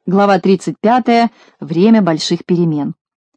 Глава 35. Время больших перемен.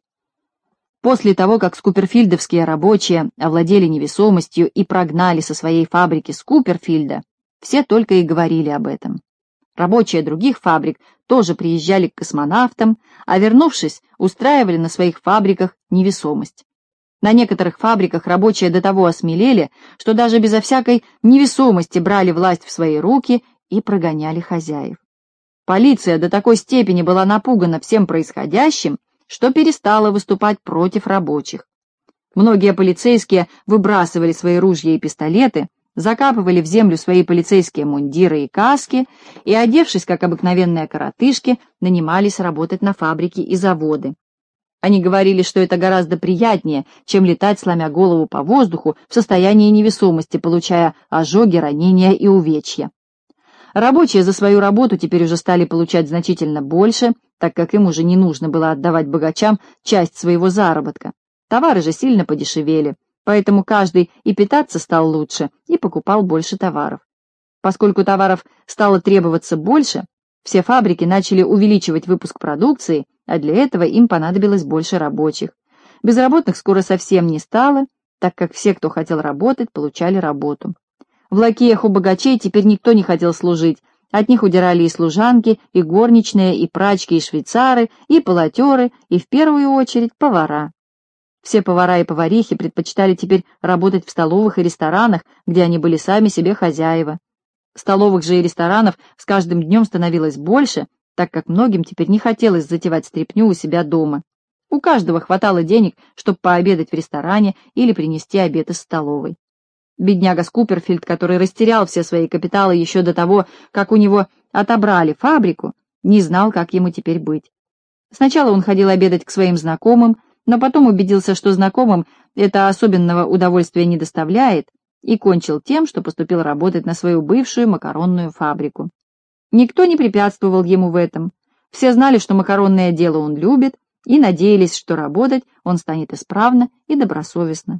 После того, как скуперфильдовские рабочие овладели невесомостью и прогнали со своей фабрики Скуперфильда, все только и говорили об этом. Рабочие других фабрик тоже приезжали к космонавтам, а вернувшись, устраивали на своих фабриках невесомость. На некоторых фабриках рабочие до того осмелели, что даже безо всякой невесомости брали власть в свои руки и прогоняли хозяев. Полиция до такой степени была напугана всем происходящим, что перестала выступать против рабочих. Многие полицейские выбрасывали свои ружья и пистолеты, закапывали в землю свои полицейские мундиры и каски и, одевшись как обыкновенные коротышки, нанимались работать на фабрики и заводы. Они говорили, что это гораздо приятнее, чем летать, сломя голову по воздуху в состоянии невесомости, получая ожоги, ранения и увечья. Рабочие за свою работу теперь уже стали получать значительно больше, так как им уже не нужно было отдавать богачам часть своего заработка. Товары же сильно подешевели, поэтому каждый и питаться стал лучше, и покупал больше товаров. Поскольку товаров стало требоваться больше, все фабрики начали увеличивать выпуск продукции, а для этого им понадобилось больше рабочих. Безработных скоро совсем не стало, так как все, кто хотел работать, получали работу. В лакеях у богачей теперь никто не хотел служить, от них удирали и служанки, и горничные, и прачки, и швейцары, и полотеры, и в первую очередь повара. Все повара и поварихи предпочитали теперь работать в столовых и ресторанах, где они были сами себе хозяева. Столовых же и ресторанов с каждым днем становилось больше, так как многим теперь не хотелось затевать стряпню у себя дома. У каждого хватало денег, чтобы пообедать в ресторане или принести обед из столовой. Бедняга Скуперфильд, который растерял все свои капиталы еще до того, как у него отобрали фабрику, не знал, как ему теперь быть. Сначала он ходил обедать к своим знакомым, но потом убедился, что знакомым это особенного удовольствия не доставляет, и кончил тем, что поступил работать на свою бывшую макаронную фабрику. Никто не препятствовал ему в этом. Все знали, что макаронное дело он любит, и надеялись, что работать он станет исправно и добросовестно.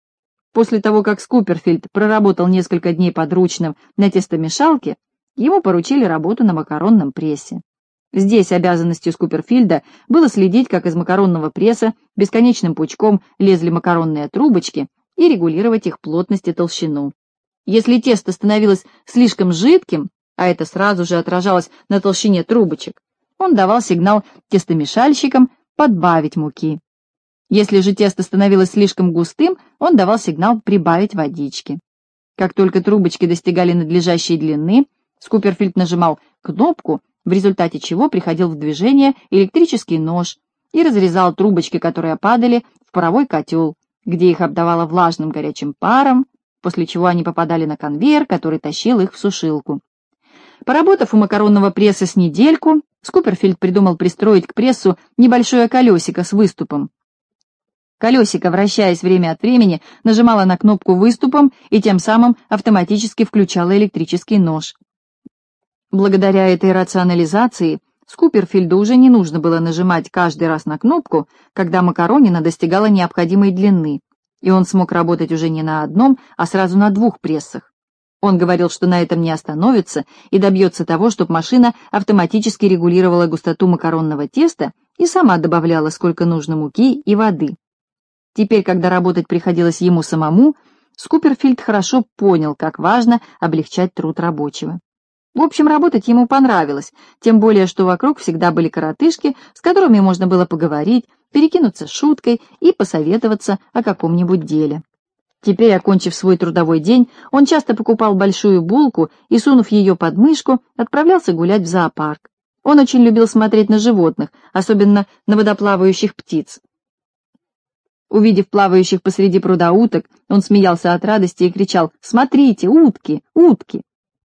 После того, как Скуперфильд проработал несколько дней подручным на тестомешалке, ему поручили работу на макаронном прессе. Здесь обязанностью Скуперфильда было следить, как из макаронного пресса бесконечным пучком лезли макаронные трубочки, и регулировать их плотность и толщину. Если тесто становилось слишком жидким, а это сразу же отражалось на толщине трубочек, он давал сигнал тестомешальщикам подбавить муки. Если же тесто становилось слишком густым, он давал сигнал прибавить водички. Как только трубочки достигали надлежащей длины, Скуперфильд нажимал кнопку, в результате чего приходил в движение электрический нож и разрезал трубочки, которые падали в паровой котел, где их обдавало влажным горячим паром, после чего они попадали на конвейер, который тащил их в сушилку. Поработав у макаронного пресса с недельку, Скуперфильд придумал пристроить к прессу небольшое колесико с выступом. Колесико, вращаясь время от времени, нажимало на кнопку выступом и тем самым автоматически включало электрический нож. Благодаря этой рационализации Скуперфильду уже не нужно было нажимать каждый раз на кнопку, когда макаронина достигала необходимой длины, и он смог работать уже не на одном, а сразу на двух прессах. Он говорил, что на этом не остановится и добьется того, чтобы машина автоматически регулировала густоту макаронного теста и сама добавляла сколько нужно муки и воды. Теперь, когда работать приходилось ему самому, Скуперфильд хорошо понял, как важно облегчать труд рабочего. В общем, работать ему понравилось, тем более, что вокруг всегда были коротышки, с которыми можно было поговорить, перекинуться шуткой и посоветоваться о каком-нибудь деле. Теперь, окончив свой трудовой день, он часто покупал большую булку и, сунув ее под мышку, отправлялся гулять в зоопарк. Он очень любил смотреть на животных, особенно на водоплавающих птиц. Увидев плавающих посреди пруда уток, он смеялся от радости и кричал: «Смотрите, утки, утки!»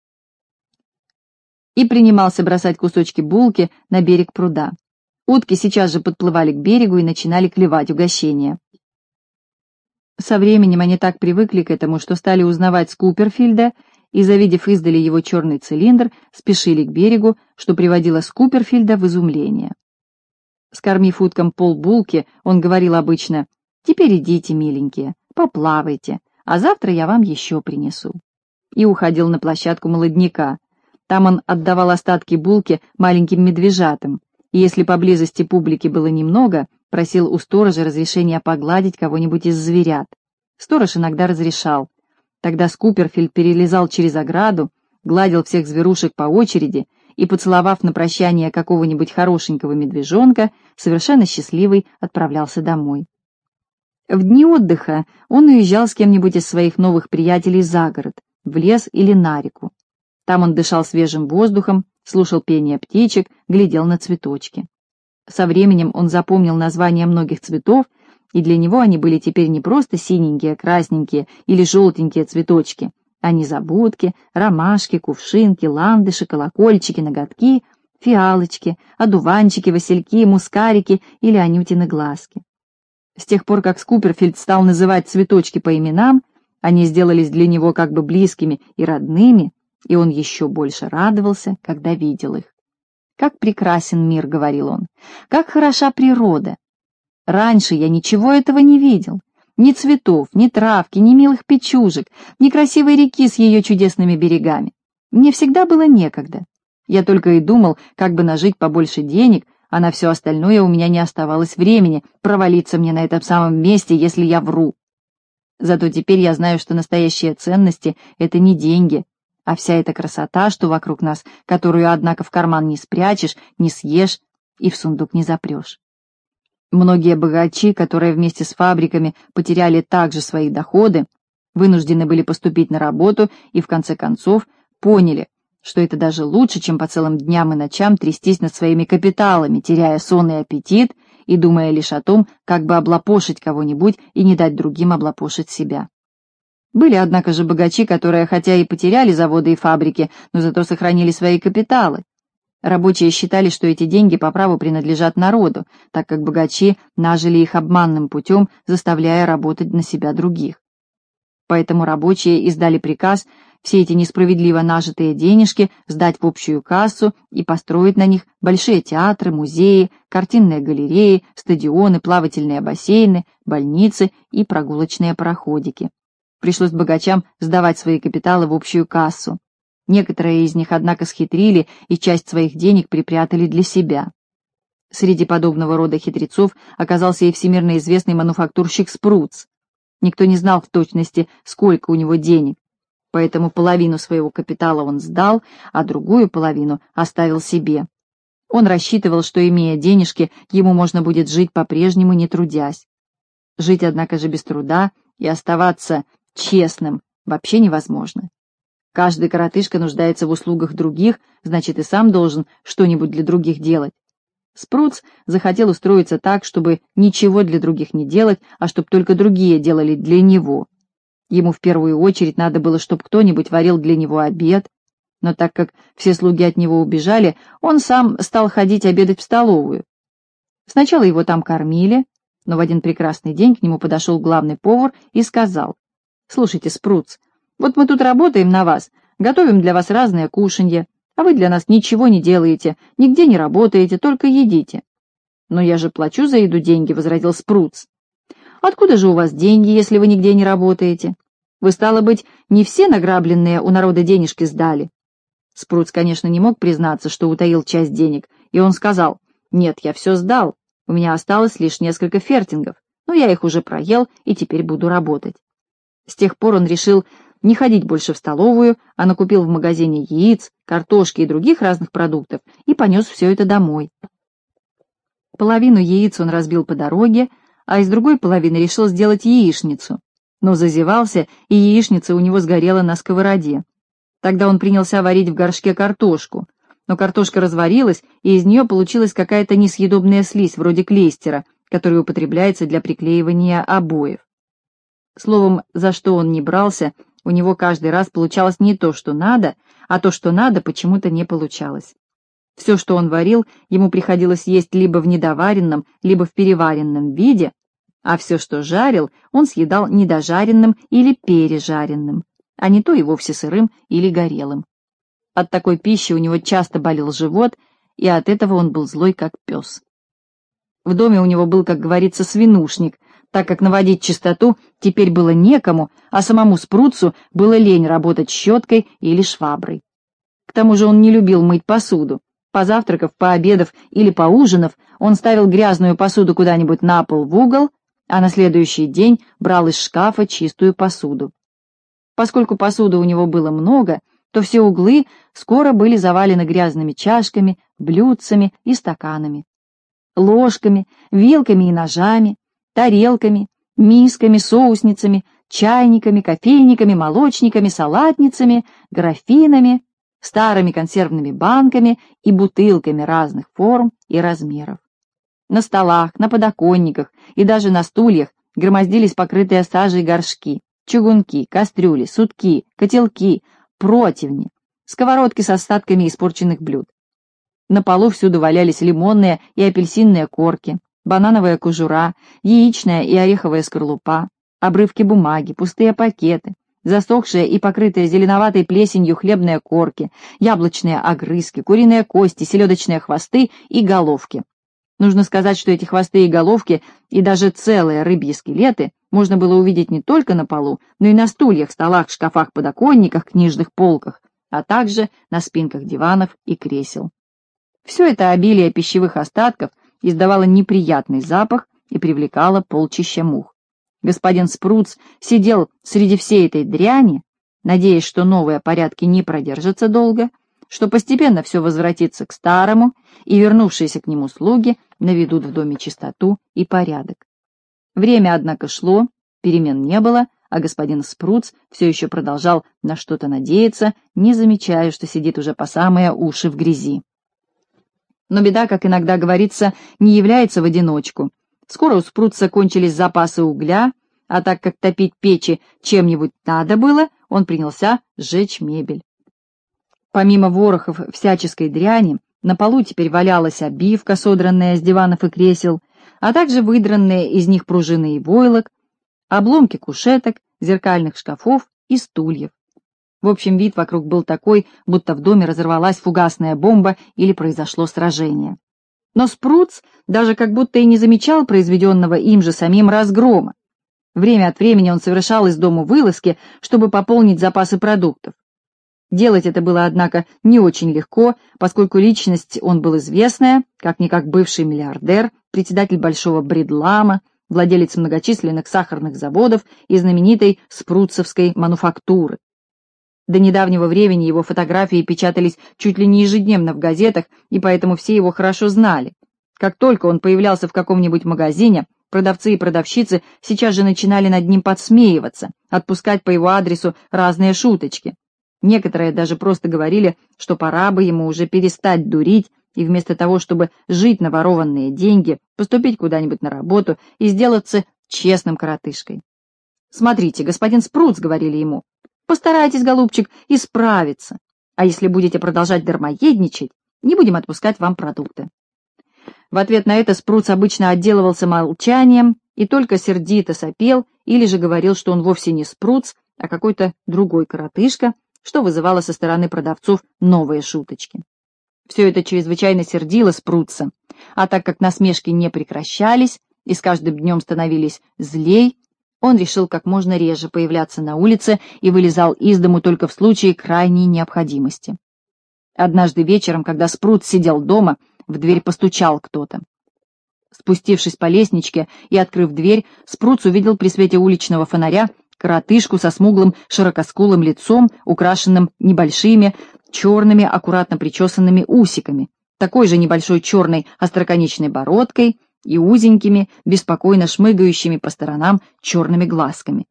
и принимался бросать кусочки булки на берег пруда. Утки сейчас же подплывали к берегу и начинали клевать угощения. Со временем они так привыкли к этому, что стали узнавать Скуперфильда и, завидев издали его черный цилиндр, спешили к берегу, что приводило Скуперфильда в изумление. Скормив уткам полбулки, он говорил обычно: «Теперь идите, миленькие, поплавайте, а завтра я вам еще принесу». И уходил на площадку молодняка. Там он отдавал остатки булки маленьким медвежатам, и если поблизости публики было немного, просил у сторожа разрешения погладить кого-нибудь из зверят. Сторож иногда разрешал. Тогда Скуперфильд перелезал через ограду, гладил всех зверушек по очереди и, поцеловав на прощание какого-нибудь хорошенького медвежонка, совершенно счастливый отправлялся домой. В дни отдыха он уезжал с кем-нибудь из своих новых приятелей за город, в лес или на реку. Там он дышал свежим воздухом, слушал пение птичек, глядел на цветочки. Со временем он запомнил названия многих цветов, и для него они были теперь не просто синенькие, красненькие или желтенькие цветочки, а незабудки, ромашки, кувшинки, ландыши, колокольчики, ноготки, фиалочки, одуванчики, васильки, мускарики или анютины глазки. С тех пор, как Скуперфильд стал называть цветочки по именам, они сделались для него как бы близкими и родными, и он еще больше радовался, когда видел их. «Как прекрасен мир», — говорил он, — «как хороша природа! Раньше я ничего этого не видел. Ни цветов, ни травки, ни милых печужек, ни красивой реки с ее чудесными берегами. Мне всегда было некогда. Я только и думал, как бы нажить побольше денег, а на все остальное у меня не оставалось времени провалиться мне на этом самом месте, если я вру. Зато теперь я знаю, что настоящие ценности — это не деньги, а вся эта красота, что вокруг нас, которую, однако, в карман не спрячешь, не съешь и в сундук не запрешь. Многие богачи, которые вместе с фабриками потеряли также свои доходы, вынуждены были поступить на работу и, в конце концов, поняли, что это даже лучше, чем по целым дням и ночам трястись над своими капиталами, теряя сон и аппетит и думая лишь о том, как бы облапошить кого-нибудь и не дать другим облапошить себя. Были, однако же, богачи, которые хотя и потеряли заводы и фабрики, но зато сохранили свои капиталы. Рабочие считали, что эти деньги по праву принадлежат народу, так как богачи нажили их обманным путем, заставляя работать на себя других. Поэтому рабочие издали приказ все эти несправедливо нажитые денежки сдать в общую кассу и построить на них большие театры, музеи, картинные галереи, стадионы, плавательные бассейны, больницы и прогулочные пароходики. Пришлось богачам сдавать свои капиталы в общую кассу. Некоторые из них, однако, схитрили и часть своих денег припрятали для себя. Среди подобного рода хитрецов оказался и всемирно известный мануфактурщик Спруц. Никто не знал в точности, сколько у него денег, поэтому половину своего капитала он сдал, а другую половину оставил себе. Он рассчитывал, что, имея денежки, ему можно будет жить по-прежнему, не трудясь. Жить, однако же, без труда и оставаться честным вообще невозможно. Каждый коротышка нуждается в услугах других, значит, и сам должен что-нибудь для других делать. Спруц захотел устроиться так, чтобы ничего для других не делать, а чтобы только другие делали для него. Ему в первую очередь надо было, чтобы кто-нибудь варил для него обед, но так как все слуги от него убежали, он сам стал ходить обедать в столовую. Сначала его там кормили, но в один прекрасный день к нему подошел главный повар и сказал: «Слушайте, Спруц, вот мы тут работаем на вас, готовим для вас разные кушанья, а вы для нас ничего не делаете, нигде не работаете, только едите». «Но я же плачу за еду деньги», — возразил Спруц. «Откуда же у вас деньги, если вы нигде не работаете? Вы, стало быть, не все награбленные у народа денежки сдали?» Спруц, конечно, не мог признаться, что утаил часть денег, и он сказал: «Нет, я все сдал, у меня осталось лишь несколько фертингов, но я их уже проел и теперь буду работать». С тех пор он решил не ходить больше в столовую, а накупил в магазине яиц, картошки и других разных продуктов и понес все это домой. Половину яиц он разбил по дороге, а из другой половины решил сделать яичницу, но зазевался, и яичница у него сгорела на сковороде. Тогда он принялся варить в горшке картошку, но картошка разварилась, и из нее получилась какая-то несъедобная слизь, вроде клейстера, который употребляется для приклеивания обоев. Словом, за что он ни брался, у него каждый раз получалось не то, что надо, а то, что надо, почему-то не получалось. Все, что он варил, ему приходилось есть либо в недоваренном, либо в переваренном виде, а все, что жарил, он съедал недожаренным или пережаренным, а не то и вовсе сырым или горелым. От такой пищи у него часто болел живот, и от этого он был злой, как пес. В доме у него был, как говорится, свинушник, так как наводить чистоту теперь было некому, а самому Спруцу было лень работать щеткой или шваброй. К тому же он не любил мыть посуду. Позавтракав, пообедав или поужинав, он ставил грязную посуду куда-нибудь на пол в угол, а на следующий день брал из шкафа чистую посуду. Поскольку посуды у него было много, то все углы скоро были завалены грязными чашками, блюдцами и стаканами, ложками, вилками и ножами, тарелками, мисками, соусницами, чайниками, кофейниками, молочниками, салатницами, графинами, старыми консервными банками и бутылками разных форм и размеров. На столах, на подоконниках и даже на стульях громоздились покрытые сажей горшки, чугунки, кастрюли, сутки, котелки, противни, сковородки с остатками испорченных блюд. На полу всюду валялись лимонные и апельсинные корки, банановая кожура, яичная и ореховая скорлупа, обрывки бумаги, пустые пакеты, засохшие и покрытые зеленоватой плесенью хлебные корки, яблочные огрызки, куриные кости, селедочные хвосты и головки. Нужно сказать, что эти хвосты и головки, и даже целые рыбьи скелеты можно было увидеть не только на полу, но и на стульях, столах, шкафах, подоконниках, книжных полках, а также на спинках диванов и кресел. Все это обилие пищевых остатков издавало неприятный запах и привлекало полчища мух. Господин Спруц сидел среди всей этой дряни, надеясь, что новые порядки не продержатся долго, что постепенно все возвратится к старому, и вернувшиеся к нему слуги наведут в доме чистоту и порядок. Время, однако, шло, перемен не было, а господин Спруц все еще продолжал на что-то надеяться, не замечая, что сидит уже по самые уши в грязи. Но беда, как иногда говорится, не является в одиночку. Скоро у Спруца кончились запасы угля, а так как топить печи чем-нибудь надо было, он принялся сжечь мебель. Помимо ворохов всяческой дряни, на полу теперь валялась обивка, содранная с диванов и кресел, а также выдранные из них пружины и войлок, обломки кушеток, зеркальных шкафов и стульев. В общем, вид вокруг был такой, будто в доме разорвалась фугасная бомба или произошло сражение. Но Спруц даже как будто и не замечал произведенного им же самим разгрома. Время от времени он совершал из дому вылазки, чтобы пополнить запасы продуктов. Делать это было, однако, не очень легко, поскольку личность он был известная, как-никак бывший миллиардер, председатель большого Бредлама, владелец многочисленных сахарных заводов и знаменитой спруцевской мануфактуры. До недавнего времени его фотографии печатались чуть ли не ежедневно в газетах, и поэтому все его хорошо знали. Как только он появлялся в каком-нибудь магазине, продавцы и продавщицы сейчас же начинали над ним подсмеиваться, отпускать по его адресу разные шуточки. Некоторые даже просто говорили, что пора бы ему уже перестать дурить и вместо того, чтобы жить на ворованные деньги, поступить куда-нибудь на работу и сделаться честным коротышкой. «Смотрите, господин Спруц», — говорили ему, — «постарайтесь, голубчик, исправиться, а если будете продолжать дармоедничать, не будем отпускать вам продукты». В ответ на это Спруц обычно отделывался молчанием и только сердито сопел или же говорил, что он вовсе не Спруц, а какой-то другой коротышка, что вызывало со стороны продавцов новые шуточки. Все это чрезвычайно сердило Спруца, а так как насмешки не прекращались и с каждым днем становились злей, он решил как можно реже появляться на улице и вылезал из дому только в случае крайней необходимости. Однажды вечером, когда Спруц сидел дома, в дверь постучал кто-то. Спустившись по лестничке и открыв дверь, Спруц увидел при свете уличного фонаря коротышку со смуглым широкоскулым лицом, украшенным небольшими, черными, аккуратно причесанными усиками, такой же небольшой черной остроконечной бородкой и узенькими, беспокойно шмыгающими по сторонам черными глазками.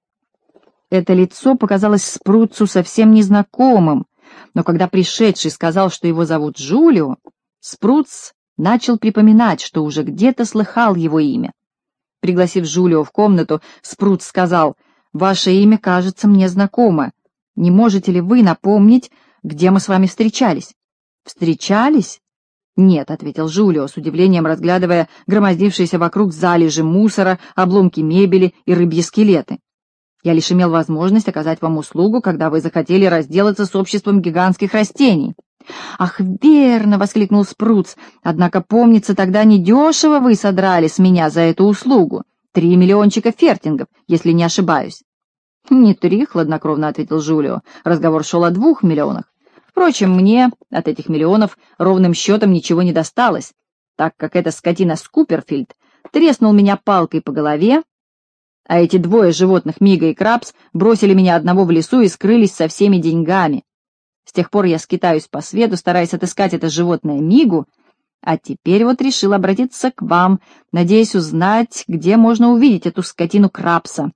Это лицо показалось Спруцу совсем незнакомым, но когда пришедший сказал, что его зовут Джулио, Спруц начал припоминать, что уже где-то слыхал его имя. Пригласив Джулио в комнату, Спруц сказал: «Ваше имя кажется мне знакомо. Не можете ли вы напомнить, где мы с вами встречались?» «Встречались?» «Нет», — ответил Джулио, с удивлением разглядывая громоздившиеся вокруг залежи мусора, обломки мебели и рыбьи скелеты. «Я лишь имел возможность оказать вам услугу, когда вы захотели разделаться с обществом гигантских растений». «Ах, верно!» — воскликнул Спруц. «Однако, помнится, тогда недешево вы содрали с меня за эту услугу. 3 миллиончика фертингов, если не ошибаюсь». «Не 3, — хладнокровно ответил Джулио. Разговор шел о 2 миллионах. Впрочем, мне от этих миллионов ровным счетом ничего не досталось, так как эта скотина Скуперфильд треснул меня палкой по голове, а эти двое животных, Мига и Крабс, бросили меня одного в лесу и скрылись со всеми деньгами. С тех пор я скитаюсь по свету, стараясь отыскать это животное Мигу, а теперь вот решил обратиться к вам, надеясь узнать, где можно увидеть эту скотину Крабса.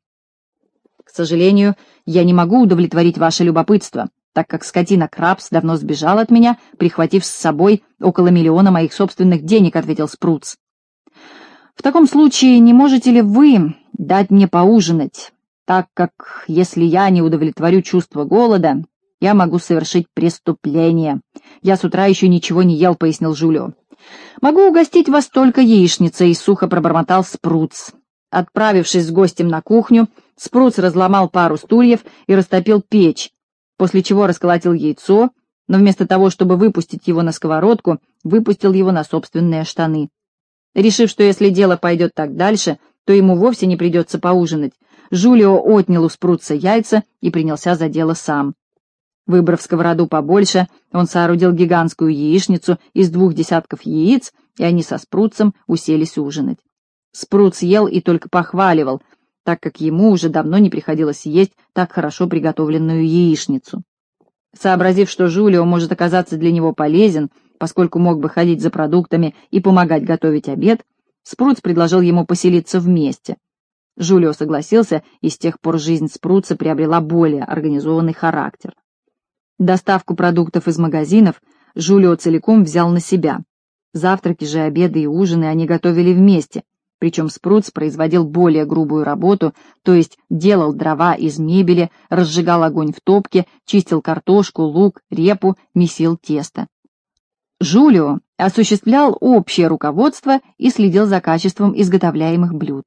К сожалению, я не могу удовлетворить ваше любопытство, так как скотина Крабс давно сбежал от меня, прихватив с собой около 1 миллиона моих собственных денег, — ответил Спруц. В таком случае не можете ли вы дать мне поужинать, так как, если я не удовлетворю чувство голода, я могу совершить преступление. Я с утра еще ничего не ел, — пояснил Жулио. Могу угостить вас только яичницей, — сухо пробормотал Спруц. Отправившись с гостем на кухню, Спруц разломал пару стульев и растопил печь, после чего расколотил яйцо, но вместо того, чтобы выпустить его на сковородку, выпустил его на собственные штаны. Решив, что если дело пойдет так дальше, то ему вовсе не придется поужинать, Жулио отнял у Спруца яйца и принялся за дело сам. Выбрав сковороду побольше, он соорудил гигантскую яичницу из 2 десятков яиц, и они со Спруцем уселись ужинать. Спруц ел и только похваливал, так как ему уже давно не приходилось есть так хорошо приготовленную яичницу. Сообразив, что Жулио может оказаться для него полезен, поскольку мог бы ходить за продуктами и помогать готовить обед, Спруц предложил ему поселиться вместе. Жулио согласился, и с тех пор жизнь Спруца приобрела более организованный характер. Доставку продуктов из магазинов Жулио целиком взял на себя. Завтраки же, обеды и ужины они готовили вместе, причем Спруц производил более грубую работу, то есть делал дрова из мебели, разжигал огонь в топке, чистил картошку, лук, репу, месил тесто. Жулио осуществлял общее руководство и следил за качеством изготовляемых блюд.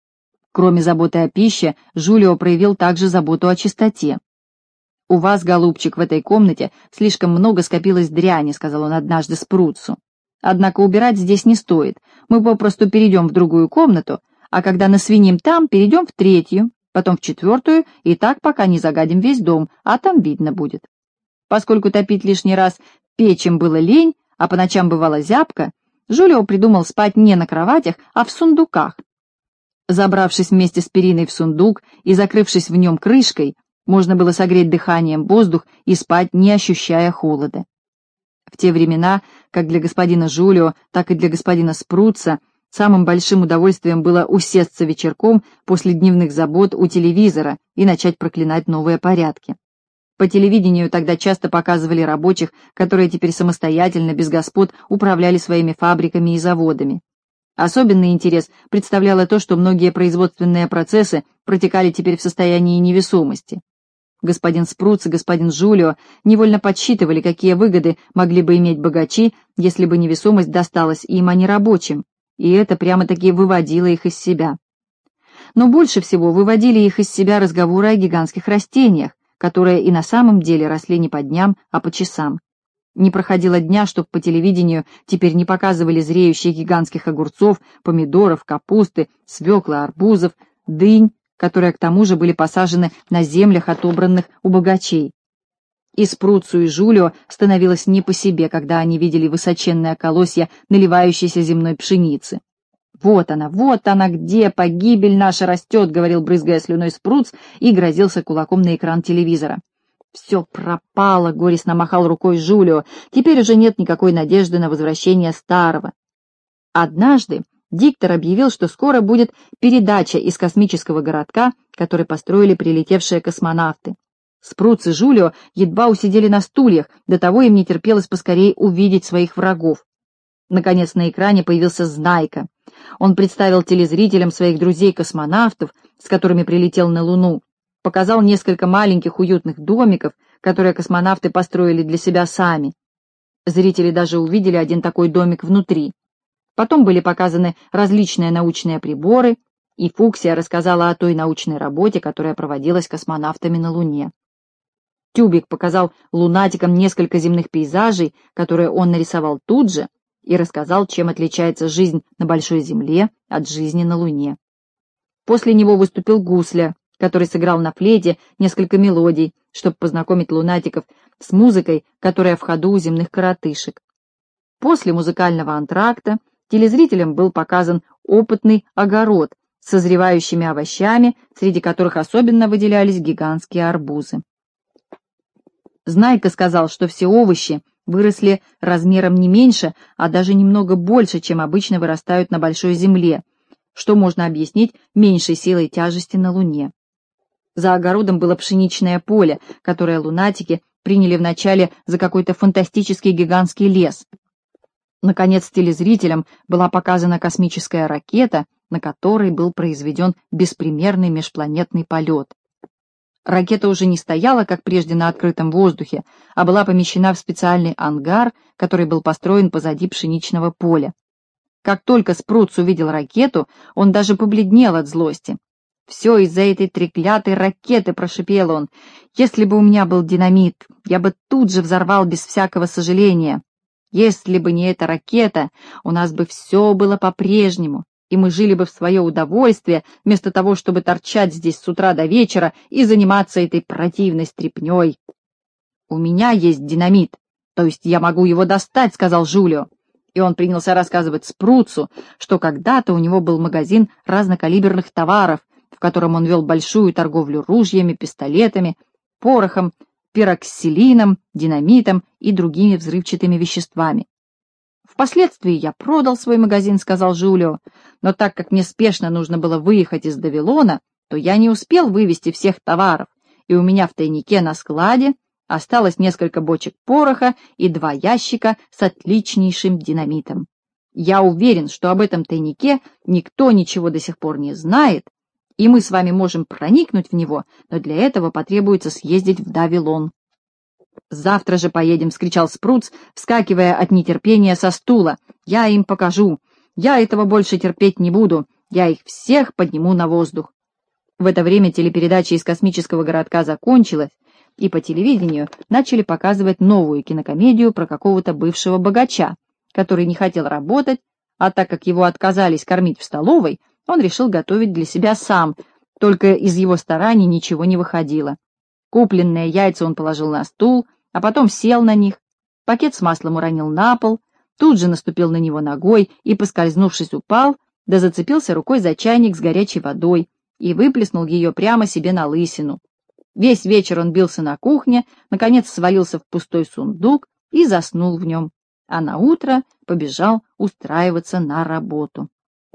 Кроме заботы о пище, Жулио проявил также заботу о чистоте. «У вас, голубчик, в этой комнате слишком много скопилось дряни», — сказал он однажды Спруцу. «Однако убирать здесь не стоит. Мы попросту перейдем в другую комнату, а когда насвиним там, перейдем в 3-ю, потом в 4-ю, и так пока не загадим весь дом, а там видно будет». Поскольку топить лишний раз печем было лень, а по ночам бывала зябко, Жулио придумал спать не на кроватях, а в сундуках. Забравшись вместе с периной в сундук и закрывшись в нем крышкой, можно было согреть дыханием воздух и спать, не ощущая холода. В те времена, как для господина Жулио, так и для господина Спруца, самым большим удовольствием было усесться вечерком после дневных забот у телевизора и начать проклинать новые порядки. По телевидению тогда часто показывали рабочих, которые теперь самостоятельно, без господ, управляли своими фабриками и заводами. Особенный интерес представляло то, что многие производственные процессы протекали теперь в состоянии невесомости. Господин Спруц и господин Жулио невольно подсчитывали, какие выгоды могли бы иметь богачи, если бы невесомость досталась им, а не рабочим, и это прямо-таки выводило их из себя. Но больше всего выводили их из себя разговоры о гигантских растениях, которые и на самом деле росли не по дням, а по часам. Не проходило дня, чтоб по телевидению теперь не показывали зреющих гигантских огурцов, помидоров, капусты, свеклы, арбузов, дынь, которые к тому же были посажены на землях, отобранных у богачей. И Спруцу, и Жулио становилось не по себе, когда они видели высоченные колосья наливающейся земной пшеницы. вот она где, погибель наша растет», — говорил, брызгая слюной Спруц, и грозился кулаком на экран телевизора. «Все пропало», — горестно махал рукой Жулио, «теперь уже нет никакой надежды на возвращение старого». Однажды диктор объявил, что скоро будет передача из космического городка, который построили прилетевшие космонавты. Спруц и Жулио едва усидели на стульях, до того им не терпелось поскорее увидеть своих врагов. Наконец на экране появился Знайка. Он представил телезрителям своих друзей-космонавтов, с которыми прилетел на Луну, показал несколько маленьких уютных домиков, которые космонавты построили для себя сами. Зрители даже увидели один такой домик внутри. Потом были показаны различные научные приборы, и Фуксия рассказала о той научной работе, которая проводилась космонавтами на Луне. Тюбик показал лунатикам несколько земных пейзажей, которые он нарисовал тут же, и рассказал, чем отличается жизнь на Большой Земле от жизни на Луне. После него выступил Гусля, который сыграл на флейте несколько мелодий, чтобы познакомить лунатиков с музыкой, которая в ходу у земных коротышек. После музыкального антракта телезрителям был показан опытный огород с созревающими овощами, среди которых особенно выделялись гигантские арбузы. Знайка сказал, что все овощи выросли размером не меньше, а даже немного больше, чем обычно вырастают на большой земле, что можно объяснить меньшей силой тяжести на Луне. За огородом было пшеничное поле, которое лунатики приняли вначале за какой-то фантастический гигантский лес. Наконец, телезрителям была показана космическая ракета, на которой был произведен беспримерный межпланетный полет. Ракета уже не стояла, как прежде, на открытом воздухе, а была помещена в специальный ангар, который был построен позади пшеничного поля. Как только Спруц увидел ракету, он даже побледнел от злости. «Все из-за этой треклятой ракеты», — прошипел он. «Если бы у меня был динамит, я бы тут же взорвал без всякого сожаления. Если бы не эта ракета, у нас бы все было по-прежнему, и мы жили бы в свое удовольствие, вместо того, чтобы торчать здесь с утра до вечера и заниматься этой противной стряпней. У меня есть динамит, то есть я могу его достать», — сказал Жулио. И он принялся рассказывать Спруцу, что когда-то у него был магазин разнокалиберных товаров, в котором он вел большую торговлю ружьями, пистолетами, порохом, пироксилином, динамитом и другими взрывчатыми веществами. «Впоследствии я продал свой магазин», — сказал Жулио, «но так как мне спешно нужно было выехать из Давилона, то я не успел вывести всех товаров, и у меня в тайнике на складе осталось несколько бочек пороха и 2 ящика с отличнейшим динамитом. Я уверен, что об этом тайнике никто ничего до сих пор не знает, и мы с вами можем проникнуть в него, но для этого потребуется съездить в Давилон». «Завтра же поедем», — вскричал Спруц, вскакивая от нетерпения со стула. «Я им покажу. Я этого больше терпеть не буду. Я их всех подниму на воздух». В это время телепередача из космического городка закончилась, и по телевидению начали показывать новую кинокомедию про какого-то бывшего богача, который не хотел работать, а так как его отказались кормить в столовой, он решил готовить для себя сам, только из его стараний ничего не выходило. Купленные яйца он положил на стул, а потом сел на них, пакет с маслом уронил на пол, тут же наступил на него ногой и, поскользнувшись, упал, да зацепился рукой за чайник с горячей водой и выплеснул ее прямо себе на лысину. Весь вечер он бился на кухне, наконец свалился в пустой сундук и заснул в нем, а наутро побежал устраиваться на работу.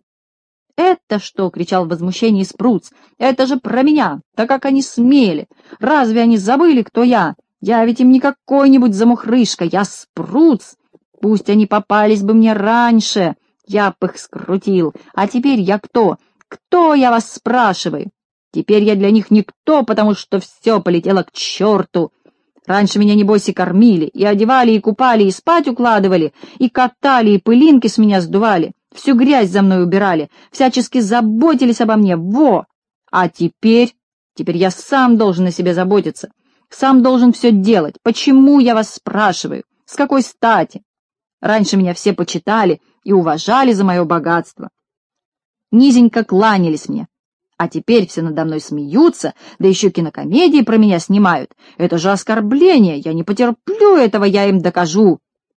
«Это что?» — кричал в возмущении Спруц. «Это же про меня! Да как они смели! Разве они забыли, кто я? Я ведь им не какой-нибудь замухрышка, я Спруц! Пусть они попались бы мне раньше, я б их скрутил. А теперь я кто? Кто, я вас спрашиваю? Теперь я для них никто, потому что все полетело к черту. Раньше меня, небось, и кормили, и одевали, и купали, и спать укладывали, и катали, и пылинки с меня сдували, всю грязь за мной убирали, всячески заботились обо мне, во! А теперь я сам должен о себе заботиться, сам должен все делать. Почему, я вас спрашиваю? С какой стати? Раньше меня все почитали и уважали за мое богатство. Низенько кланялись мне. А теперь все надо мной смеются, да еще кинокомедии про меня снимают. Это же оскорбление, я не потерплю этого, я им докажу.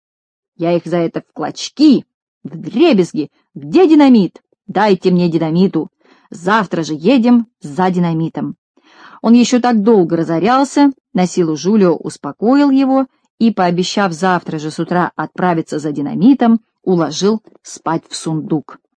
Я их за это в клочки, вдребезги. Где динамит? Дайте мне динамиту. Завтра же едем за динамитом». Он еще так долго разорялся, на силу Жулио успокоил его и, пообещав завтра же с утра отправиться за динамитом, уложил спать в сундук.